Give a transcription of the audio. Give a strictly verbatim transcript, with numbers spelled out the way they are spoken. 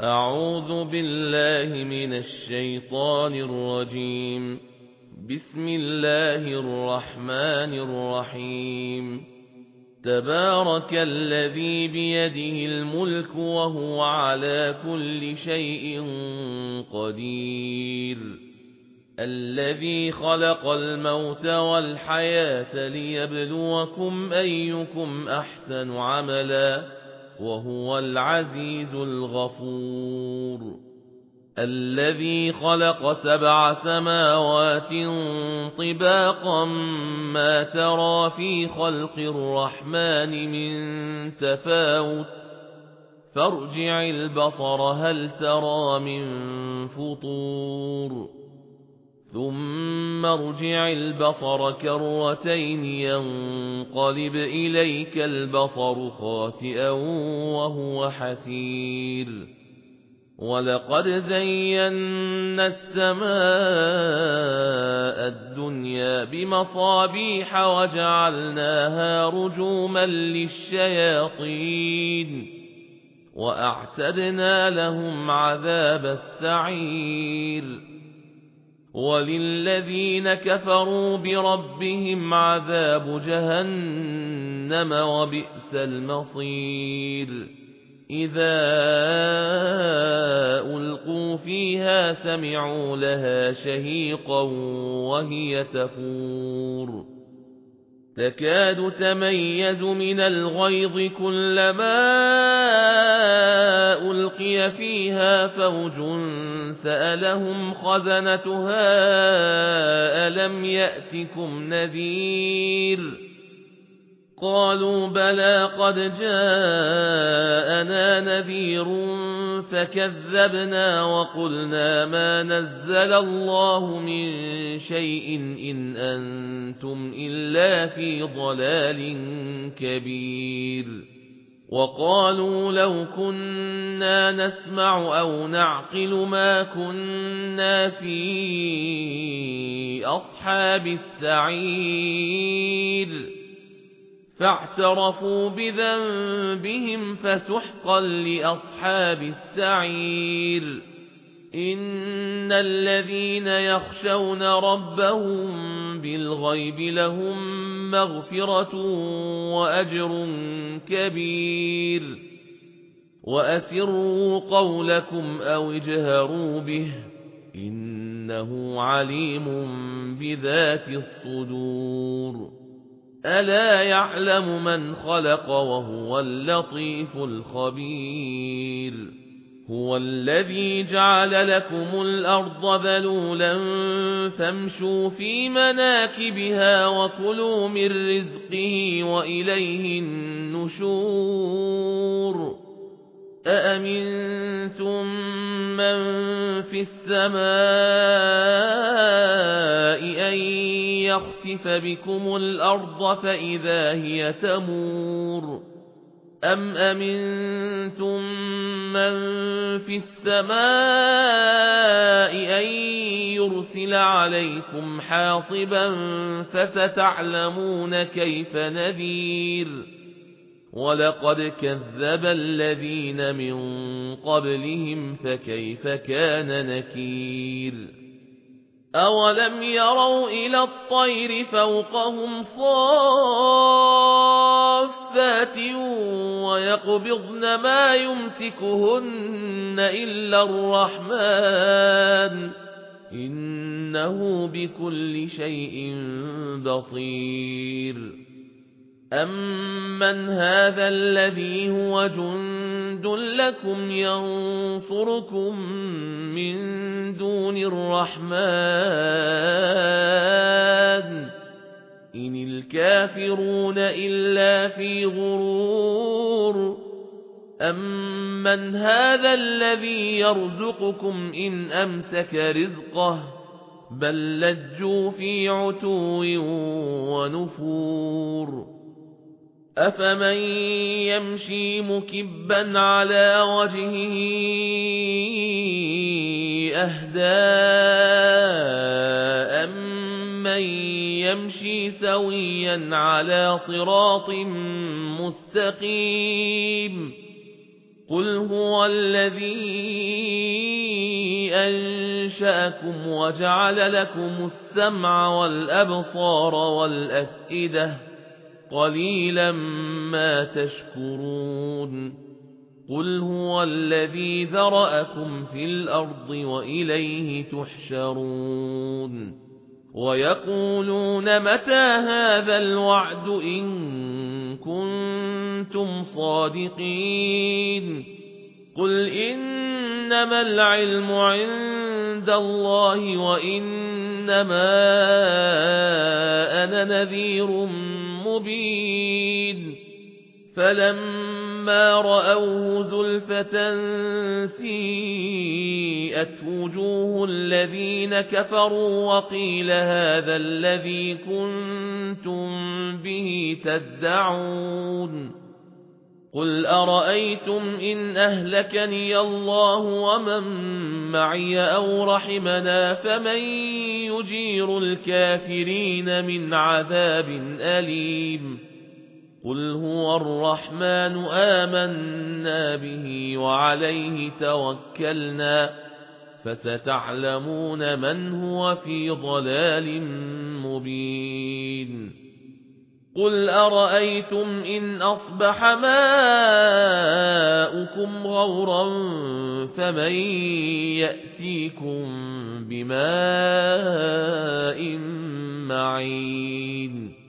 أعوذ بالله من الشيطان الرجيم. بسم الله الرحمن الرحيم. تبارك الذي بيده الملك وهو على كل شيء قدير. الذي خلق الموت والحياة ليبلوكم أيكم أحسن عملا وهو العزيز الغفور. الذي خلق سبع سماوات طباقا ما ترى في خلق الرحمن من تفاوت فارجع البصر هل ترى من فطور ثم ارجع البصر كرتين ينقلب إليك البصر خاسئا وهو حسير. ولقد زينا السماء الدنيا بمصابيح وجعلناها رجوما للشياطين وأعتدنا لهم عذاب السعير. وللذين كفروا بربهم عذاب جهنم وبئس المصير. إذا ألقوا فيها سمعوا لها شهيقا وهي تفور تكاد تميز من الغيظ كلما ألقي فيها فوج سألهم خزنتها ألم يأتكم نذير قالوا بلى قد جاءنا نذير فكذبنا وقلنا ما نزل الله من شيء إن أنتم إلا في ضلال كبير. وقالوا لو كنا نسمع أو نعقل ما كنا في أصحاب السعير فاعترفوا بذنبهم فسحقا لأصحاب السعير. إن الذين يخشون ربهم بالغيب لهم مغفرة وأجر كبير. وأسروا قولكم أو اجهروا به إنه عليم بذات الصدور. ألا يعلم من خلق وهو اللطيف الخبير. هو الذي جعل لكم الأرض ذلولا فامشوا في مناكبها وكلوا من رزقه وإليه النشور. أأمنتم من في السماء أن يخسف بكم الأرض فإذا هي تمور أم أمنتم من في السماء أن يرسل عليكم حاصبا فستعلمون كيف نذير. ولقد كذب الذين من قبلهم فكيف كان نكير. أولم يروا إلى الطير فوقهم صافات ويقبضن ما يمسكهن إلا الرحمن إنه بكل شيء بصير. أمن هذا الذي هو جند لكم ينصركم من دون الرحمن إن الكافرون إلا في غرور. أمن هذا الذي يرزقكم إن أمسك رزقه بل لجوا في عتو ونفور. أفمن يمشي مكبا على وجهه أهدى أمن يمشي سويا على صراط مستقيم قل هو الذي أنشأكم وجعل لكم السمع والأبصار والأفئدة قليلا ما تشكرون قل هو الذي ذرأكم في الأرض وإليه تحشرون ويقولون متى هذا الوعد إن كنتم صادقين قل إنما العلم عند الله وإنما أنا نذير مبين فلما رأوه زلفة سيئت وجوه الذين كفروا وقيل هذا الذي كنتم به تدعون قل أرأيتم إن أهلكني الله ومن معي أو رحمنا فمن يجير الكافرين من عذاب أليم قل هو الرحمن آمنا به وعليه توكلنا فستعلمون من هو في ضلال مبين قل أرأيتم إن أصبح ماؤكم غورا فمن يأتيكم بماء معين